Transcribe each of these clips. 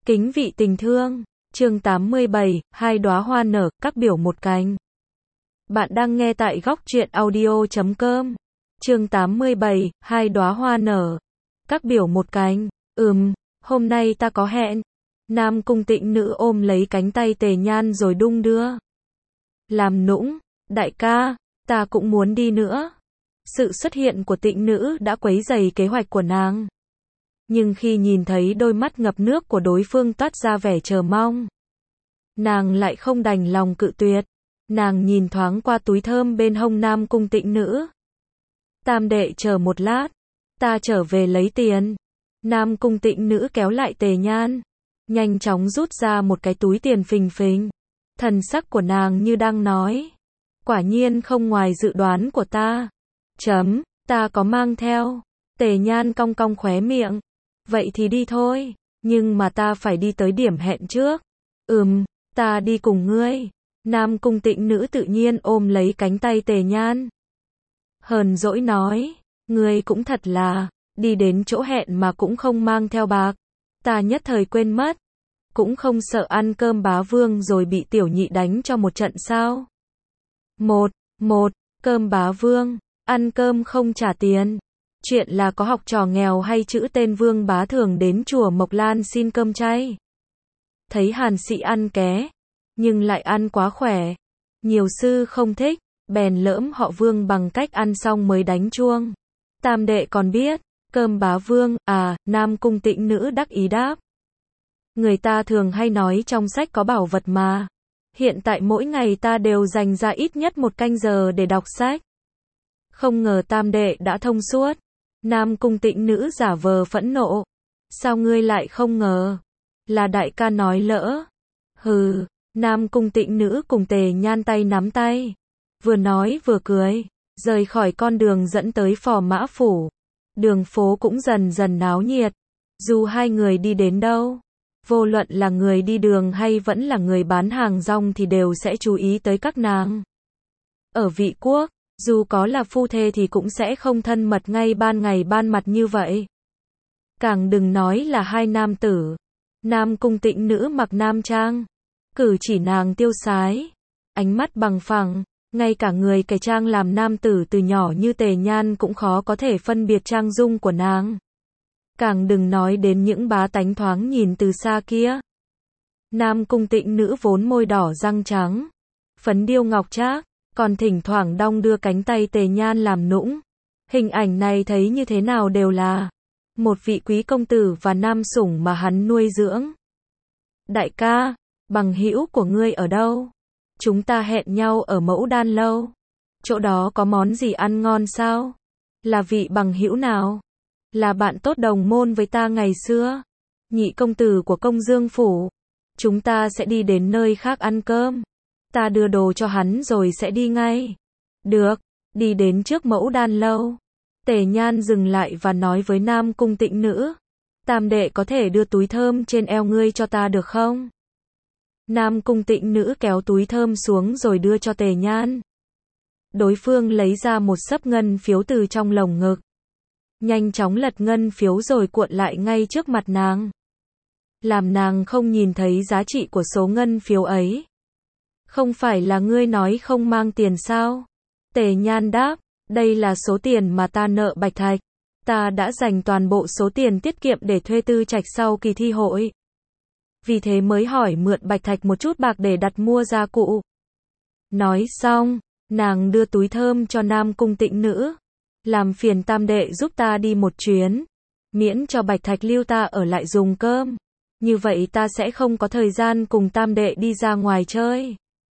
Kính vị tình thương, chương 87, hai đóa hoa nở, các biểu một cánh. Bạn đang nghe tại góc truyện audio.com. Chương 87, hai đóa hoa nở, các biểu một cánh. Hôm nay ta có hẹn. Nam Cung Tịnh Nữ ôm lấy cánh tay Tề Nhan rồi đung đưa. Làm nũng, đại ca, ta cũng muốn đi nữa. Sự xuất hiện của Tịnh Nữ đã quấy rầy kế hoạch của nàng. Nhưng khi nhìn thấy đôi mắt ngập nước của đối phương toát ra vẻ chờ mong, nàng lại không đành lòng cự tuyệt. Nàng nhìn thoáng qua túi thơm bên hông Nam Cung Tịnh Nữ. Tam đệ chờ một lát, ta trở về lấy tiền. Nam Cung Tịnh Nữ kéo lại Tề Nhan, nhanh chóng rút ra một cái túi tiền phình phình. Thần sắc của nàng như đang nói, quả nhiên không ngoài dự đoán của ta. Ta có mang theo. Tề Nhan cong cong khóe miệng. Vậy thì đi thôi, nhưng mà ta phải đi tới điểm hẹn trước. Ta đi cùng ngươi. Nam Cung Tịnh Nữ tự nhiên ôm lấy cánh tay Tề Nhan. Hờn dỗi nói, ngươi cũng thật là, đi đến chỗ hẹn mà cũng không mang theo bạc. Ta nhất thời quên mất. Cũng không sợ ăn cơm bá vương rồi bị tiểu nhị đánh cho một trận sao? Cơm bá vương, ăn cơm không trả tiền. Chuyện là có học trò nghèo hay chữ tên Vương Bá Thường đến chùa Mộc Lan xin cơm chay. Thấy Hàn Sĩ ăn ké, nhưng lại ăn quá khỏe. Nhiều sư không thích, bèn lỡm họ Vương bằng cách ăn xong mới đánh chuông. Tam đệ còn biết, cơm bá vương, Nam Cung Tịnh Nữ đắc ý đáp. Người ta thường hay nói trong sách có bảo vật mà. Hiện tại mỗi ngày ta đều dành ra ít nhất 1 canh giờ để đọc sách. Không ngờ tam đệ đã thông suốt. Nam Cung Tịnh Nữ giả vờ phẫn nộ. Sao ngươi lại không ngờ? Là đại ca nói lỡ. Nam Cung Tịnh Nữ cùng Tề Nhan tay nắm tay. Vừa nói vừa cười, rời khỏi con đường dẫn tới Phò Mã Phủ. Đường phố cũng dần dần náo nhiệt. Dù hai người đi đến đâu, vô luận là người đi đường hay vẫn là người bán hàng rong thì đều sẽ chú ý tới các nàng. Ở Vị Quốc, dù có là phu thê thì cũng sẽ không thân mật ngay ban ngày ban mặt như vậy. Càng đừng nói là hai nam tử. Nam Cung Tịnh Nữ mặc nam trang, cử chỉ nàng tiêu sái, ánh mắt bằng phẳng, ngay cả người cải trang làm nam tử từ nhỏ như Tề Nhan cũng khó có thể phân biệt trang dung của nàng. Càng đừng nói đến những bá tánh thoáng nhìn từ xa kia. Nam Cung Tịnh Nữ vốn môi đỏ răng trắng, phấn điêu ngọc trác, còn thỉnh thoảng đong đưa cánh tay Tề Nhan làm nũng. Hình ảnh này thấy như thế nào đều là một vị quý công tử và nam sủng mà hắn nuôi dưỡng. Đại ca, bằng hữu của ngươi ở đâu? Chúng ta hẹn nhau ở Mẫu Đan lâu. Chỗ đó có món gì ăn ngon sao? Là vị bằng hữu nào? Là bạn tốt đồng môn với ta ngày xưa. Nhị công tử của Công Dương phủ. Chúng ta sẽ đi đến nơi khác ăn cơm. Ta đưa đồ cho hắn rồi sẽ đi ngay. Được, đi đến trước Mẫu Đan lâu. Tề Nhan dừng lại và nói với Nam Cung Tịnh Nữ. Tam đệ có thể đưa túi thơm trên eo ngươi cho ta được không? Nam Cung Tịnh Nữ kéo túi thơm xuống rồi đưa cho Tề Nhan. Đối phương lấy ra một xấp ngân phiếu từ trong lồng ngực. Nhanh chóng lật ngân phiếu rồi cuộn lại ngay trước mặt nàng. Làm nàng không nhìn thấy giá trị của số ngân phiếu ấy. Không phải là ngươi nói không mang tiền sao? Tề Nhan đáp, đây là số tiền mà ta nợ Bạch Thạch. Ta đã dành toàn bộ số tiền tiết kiệm để thuê tư trạch sau kỳ thi hội. Vì thế mới hỏi mượn Bạch Thạch một chút bạc để đặt mua gia cụ. Nói xong, nàng đưa túi thơm cho Nam Cung Tịnh Nữ. Làm phiền tam đệ giúp ta đi một chuyến. Miễn cho Bạch Thạch lưu ta ở lại dùng cơm. Như vậy ta sẽ không có thời gian cùng tam đệ đi ra ngoài chơi.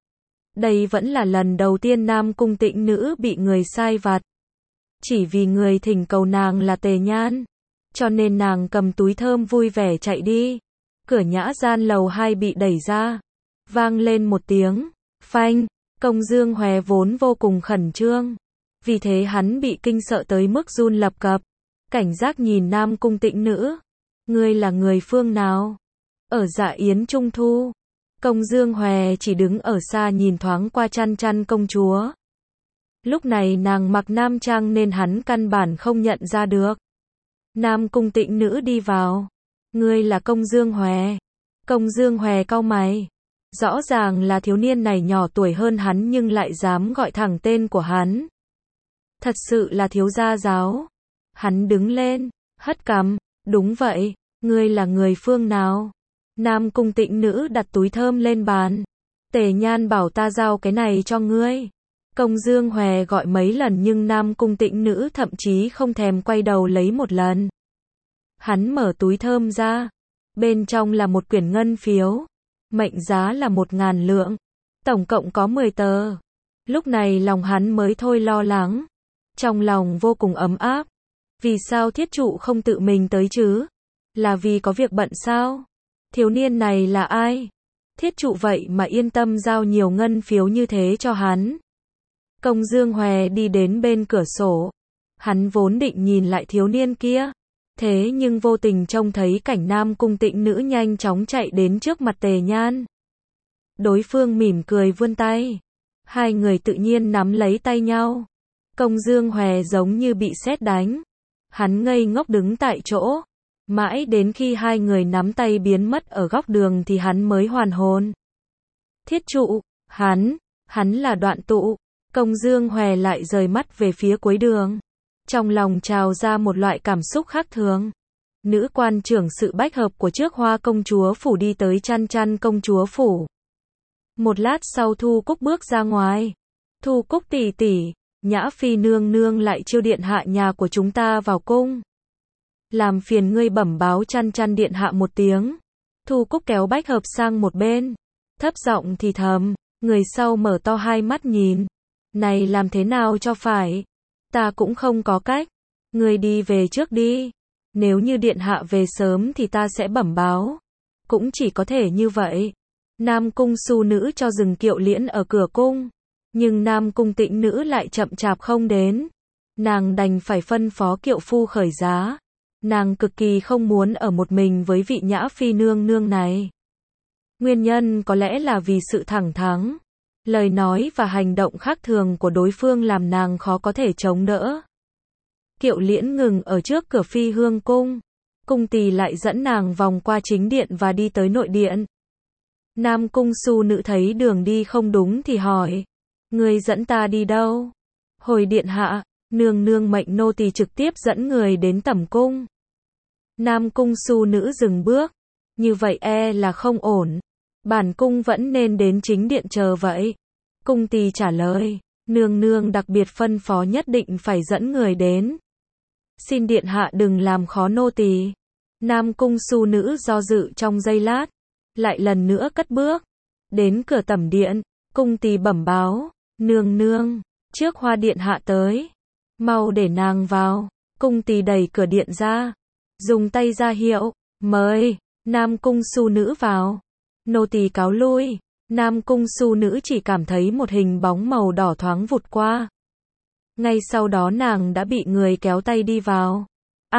Đây vẫn là lần đầu tiên Nam Cung Tịnh Nữ bị người sai vặt. Chỉ vì người thỉnh cầu nàng là Tề Nhan. Cho nên nàng cầm túi thơm vui vẻ chạy đi. Cửa nhã gian lầu 2 bị đẩy ra. Vang lên một tiếng. Phanh. Công Dương Hòe vốn vô cùng khẩn trương. Vì thế hắn bị kinh sợ tới mức run lập cập. Cảnh giác nhìn Nam Cung Tịnh Nữ. Ngươi là người phương nào? Ở Dạ Yến Trung Thu. Công Dương Hòe chỉ đứng ở xa nhìn thoáng qua Chăn Chăn công chúa. Lúc này nàng mặc nam trang nên hắn căn bản không nhận ra được. Nam Cung Tịnh Nữ đi vào. Ngươi là Công Dương Hòe. Công Dương Hòe cau mày. Rõ ràng là thiếu niên này nhỏ tuổi hơn hắn nhưng lại dám gọi thẳng tên của hắn. Thật sự là thiếu gia giáo. Hắn đứng lên, hất cằm, đúng vậy, ngươi là người phương nào? Nam Cung Tịnh Nữ đặt túi thơm lên bàn. Tề Nhan bảo ta giao cái này cho ngươi. Công Dương Hòe gọi mấy lần nhưng Nam Cung Tịnh Nữ thậm chí không thèm quay đầu lấy một lần. Hắn mở túi thơm ra. Bên trong là một quyển ngân phiếu. Mệnh giá là 1000 lượng. Tổng cộng có 10 tờ. Lúc này lòng hắn mới thôi lo lắng. Trong lòng vô cùng ấm áp. Vì sao thiết trụ không tự mình tới chứ? Là vì có việc bận sao? Thiếu niên này là ai? Thiết trụ vậy mà yên tâm giao nhiều ngân phiếu như thế cho hắn. Công Dương Hòe đi đến bên cửa sổ. Hắn vốn định nhìn lại thiếu niên kia. Thế nhưng vô tình trông thấy cảnh Nam Cung Tịnh Nữ nhanh chóng chạy đến trước mặt Tề Nhan. Đối phương mỉm cười vươn tay. Hai người tự nhiên nắm lấy tay nhau. Công Dương Hòe giống như bị sét đánh. Hắn ngây ngốc đứng tại chỗ. Mãi đến khi hai người nắm tay biến mất ở góc đường thì hắn mới hoàn hồn. Thiết trụ, hắn là Đoạn Tụ. Công Dương Hòe lại rời mắt về phía cuối đường. Trong lòng trào ra một loại cảm xúc khác thường. Nữ quan trưởng sự bách hợp của trước Hoa công chúa phủ đi tới Chăn Chăn công chúa phủ. Một lát sau Thu Cúc bước ra ngoài. Thu Cúc tỷ tỷ, Nhã Phi nương nương lại chiêu điện hạ nhà của chúng ta vào cung. Làm phiền ngươi bẩm báo Chăn Chăn điện hạ một tiếng. Thu Cúc kéo bách hợp sang một bên. Thấp giọng thì thầm, người sau mở to hai mắt nhìn. Này làm thế nào cho phải? Ta cũng không có cách. Ngươi đi về trước đi. Nếu như điện hạ về sớm thì ta sẽ bẩm báo. Cũng chỉ có thể như vậy. Nam Cung Su Nữ cho dừng kiệu liễn ở cửa cung. Nhưng Nam Cung Tịnh Nữ lại chậm chạp không đến. Nàng đành phải phân phó kiệu phu khởi giá. Nàng cực kỳ không muốn ở một mình với vị Nhã Phi nương nương này. Nguyên nhân có lẽ là vì sự thẳng thắn. Lời nói và hành động khác thường của đối phương làm nàng khó có thể chống đỡ. Kiệu liễn ngừng ở trước cửa Phi Hương cung. Cung tỳ lại dẫn nàng vòng qua chính điện và đi tới nội điện. Nam Cung Su Nữ thấy đường đi không đúng thì hỏi. Người dẫn ta đi đâu? Hồi điện hạ, nương nương mệnh nô tỳ trực tiếp dẫn người đến tẩm cung. Nam Cung Su Nữ dừng bước. Như vậy là không ổn. Bản cung vẫn nên đến chính điện chờ vậy. Cung tỳ trả lời. Nương nương đặc biệt phân phó nhất định phải dẫn người đến. Xin điện hạ đừng làm khó nô tỳ. Nam Cung Su Nữ do dự trong giây lát. Lại lần nữa cất bước. Đến cửa tẩm điện. Cung tỳ bẩm báo. Nương nương. Trước Hoa điện hạ tới. Mau để nàng vào. Cung tỳ đẩy cửa điện ra. Dùng tay ra hiệu. Mời. Nam Cung Su Nữ vào. Nô tỳ cáo lui. Nam Cung Su Nữ chỉ cảm thấy một hình bóng màu đỏ thoáng vụt qua. Ngay sau đó nàng đã bị người kéo tay đi vào.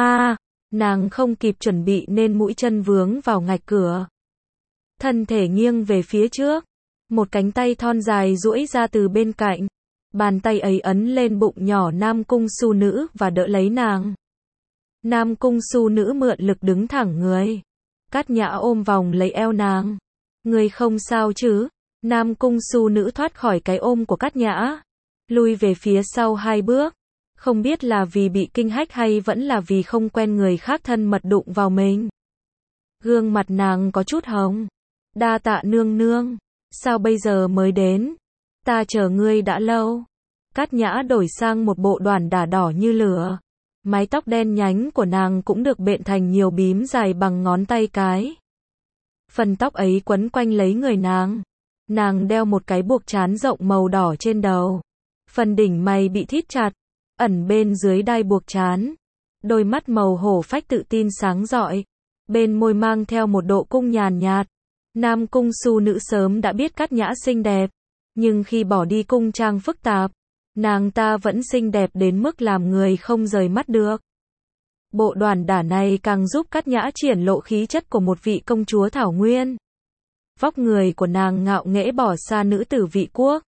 Nàng không kịp chuẩn bị nên mũi chân vướng vào ngạch cửa. Thân thể nghiêng về phía trước. Một cánh tay thon dài duỗi ra từ bên cạnh. Bàn tay ấy ấn lên bụng nhỏ Nam Cung Su Nữ và đỡ lấy nàng. Nam Cung Su Nữ mượn lực đứng thẳng người. Cát Nhã ôm vòng lấy eo nàng. Người không sao chứ? Nam Cung Su Nữ thoát khỏi cái ôm của Cát Nhã. Lui về phía sau 2 bước. Không biết là vì bị kinh hách hay vẫn là vì không quen người khác thân mật đụng vào mình. Gương mặt nàng có chút hồng. Đa tạ nương nương. Sao bây giờ mới đến? Ta chờ ngươi đã lâu. Cát Nhã đổi sang một bộ đoản đả đỏ như lửa. Mái tóc đen nhánh của nàng cũng được bện thành nhiều bím dài bằng ngón tay cái. Phần tóc ấy quấn quanh lấy người nàng. Nàng đeo một cái buộc trán rộng màu đỏ trên đầu. Phần đỉnh mày bị thít chặt, ẩn bên dưới đai buộc trán. Đôi mắt màu hổ phách tự tin sáng rọi. Bên môi mang theo một độ cung nhàn nhạt. Nam Cung Su Nữ sớm đã biết Cát Nhã xinh đẹp. Nhưng khi bỏ đi cung trang phức tạp, nàng ta vẫn xinh đẹp đến mức làm người không rời mắt được. Bộ đoản đả này càng giúp Cát Nhã triển lộ khí chất của một vị công chúa Thảo Nguyên. Vóc người của nàng ngạo nghễ bỏ xa nữ tử Vị Quốc.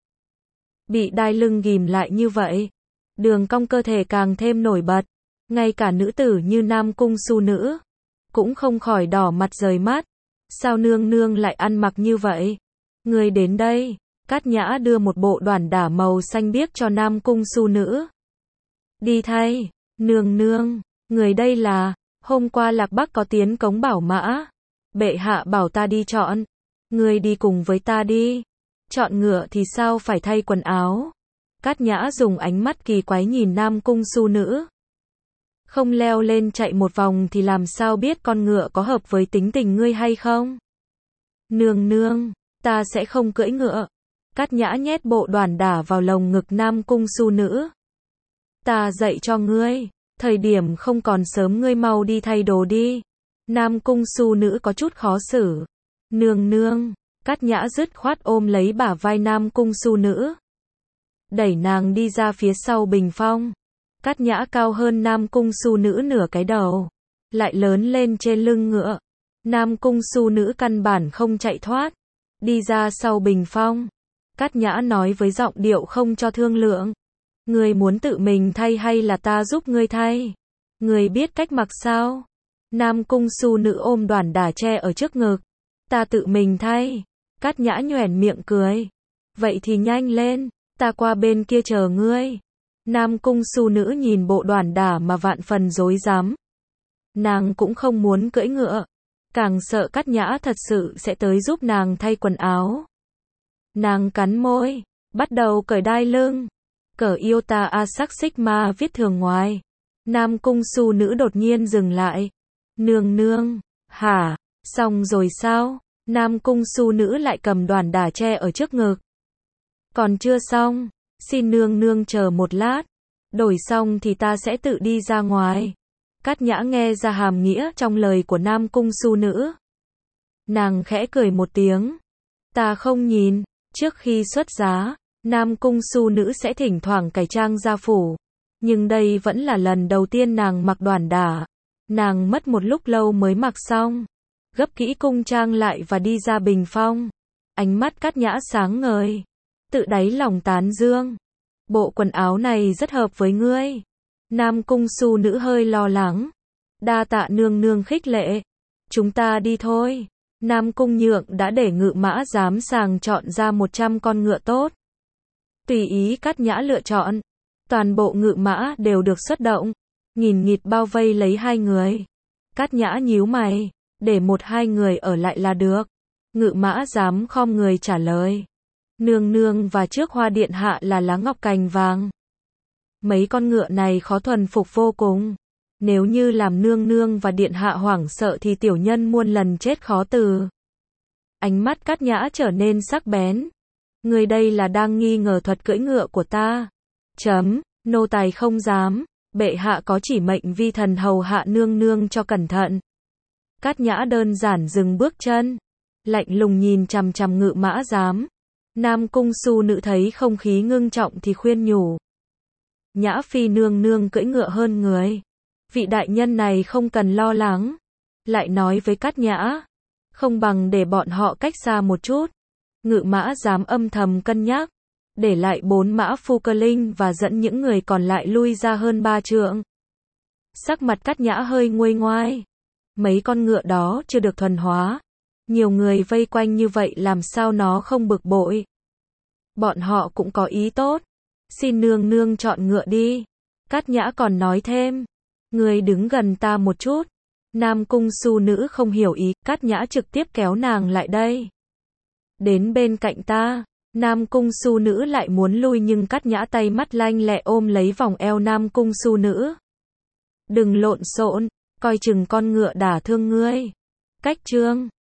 Bị đai lưng ghìm lại như vậy, đường cong cơ thể càng thêm nổi bật. Ngay cả nữ tử như Nam Cung Su Nữ cũng không khỏi đỏ mặt rời mắt. Sao nương nương lại ăn mặc như vậy? Người đến đây. Cát Nhã đưa một bộ đoản đả màu xanh biếc cho Nam Cung Su Nữ. Đi thay. Nương nương, người đây là, hôm qua Lạc Bắc có tiến cống bảo mã. Bệ hạ bảo ta đi chọn. Người đi cùng với ta đi. Chọn ngựa thì sao phải thay quần áo? Cát Nhã dùng ánh mắt kỳ quái nhìn Nam Cung Su Nữ. Không leo lên chạy một vòng thì làm sao biết con ngựa có hợp với tính tình ngươi hay không? Nương nương, ta sẽ không cưỡi ngựa. Cát Nhã nhét bộ đoản đả vào lồng ngực Nam Cung Su Nữ. Ta dạy cho ngươi, thời điểm không còn sớm, ngươi mau đi thay đồ đi. Nam Cung Su Nữ có chút khó xử. Nương nương, Cát Nhã dứt khoát ôm lấy bả vai Nam Cung Su Nữ, đẩy nàng đi ra phía sau bình phong. Cát Nhã cao hơn Nam Cung Su Nữ nửa cái đầu, lại lớn lên trên lưng ngựa. Nam Cung Su Nữ căn bản không chạy thoát, đi ra sau bình phong. Cát Nhã nói với giọng điệu không cho thương lượng. Ngươi muốn tự mình thay hay là ta giúp ngươi thay? Ngươi biết cách mặc sao? Nam Cung Su Nữ ôm đoản đả che ở trước ngực. Ta tự mình thay. Cát Nhã nhoẻn miệng cười. Vậy thì nhanh lên, ta qua bên kia chờ ngươi. Nam Cung Su Nữ nhìn bộ đoản đả mà vạn phần rối rắm. Nàng cũng không muốn cưỡi ngựa, càng sợ Cát Nhã thật sự sẽ tới giúp nàng thay quần áo. Nàng cắn môi, bắt đầu cởi đai lưng, cởi Iota Asac Sigma viết thường ngoài. Nam Cung Su Nữ đột nhiên dừng lại. Nương nương, hả, xong rồi sao? Nam Cung Su Nữ lại cầm đoản đả che ở trước ngực. Còn chưa xong, xin nương nương chờ một lát, đổi xong thì ta sẽ tự đi ra ngoài. Cát Nhã nghe ra hàm nghĩa trong lời của Nam Cung Su Nữ. Nàng khẽ cười một tiếng. Ta không nhìn. Trước khi xuất giá, Nam Cung Su Nữ sẽ thỉnh thoảng cải trang ra phủ. Nhưng đây vẫn là lần đầu tiên nàng mặc đoản đả. Nàng mất một lúc lâu mới mặc xong. Gấp kỹ cung trang lại và đi ra bình phong. Ánh mắt Cát Nhã sáng ngời. Tự đáy lòng tán dương. Bộ quần áo này rất hợp với ngươi. Nam Cung Su Nữ hơi lo lắng. Đa tạ nương nương khích lệ. Chúng ta đi thôi. Nam Cung Nhượng đã để ngự mã giám sàng chọn ra 100 con ngựa tốt. Tùy ý Cát Nhã lựa chọn. Toàn bộ ngự mã đều được xuất động. Nghìn nghịt bao vây lấy hai người. Cát Nhã nhíu mày. Để một hai người ở lại là được. Ngự mã giám khom người trả lời. Nương nương và trước hoa điện hạ là lá ngọc cành vàng. Mấy con ngựa này khó thuần phục vô cùng. Nếu như làm nương nương và điện hạ hoảng sợ thì tiểu nhân muôn lần chết khó từ. Ánh mắt Cát Nhã trở nên sắc bén. Người đây là đang nghi ngờ thuật cưỡi ngựa của ta. Nô tài không dám. Bệ hạ có chỉ mệnh vi thần hầu hạ nương nương cho cẩn thận. Cát Nhã đơn giản dừng bước chân. Lạnh lùng nhìn chằm chằm ngự mã giám. Nam Cung Su Nữ thấy không khí ngưng trọng thì khuyên nhủ. Nhã phi nương nương cưỡi ngựa hơn người. Vị đại nhân này không cần lo lắng. Lại nói với Cát Nhã. Không bằng để bọn họ cách xa một chút. Ngự mã giám âm thầm cân nhắc. Để lại 4 mã phu cơ linh và dẫn những người còn lại lui ra hơn 3 trượng. Sắc mặt Cát Nhã hơi nguôi ngoai. Mấy con ngựa đó chưa được thuần hóa. Nhiều người vây quanh như vậy làm sao nó không bực bội. Bọn họ cũng có ý tốt. Xin nương nương chọn ngựa đi. Cát Nhã còn nói thêm. Người đứng gần ta một chút. Nam Cung Su Nữ không hiểu ý. Cát Nhã trực tiếp kéo nàng lại đây. Đến bên cạnh ta. Nam Cung Su Nữ lại muốn lui nhưng Cát Nhã tay mắt lanh lẹ ôm lấy vòng eo Nam Cung Su Nữ. Đừng lộn xộn. Coi chừng con ngựa đả thương ngươi. Cách chương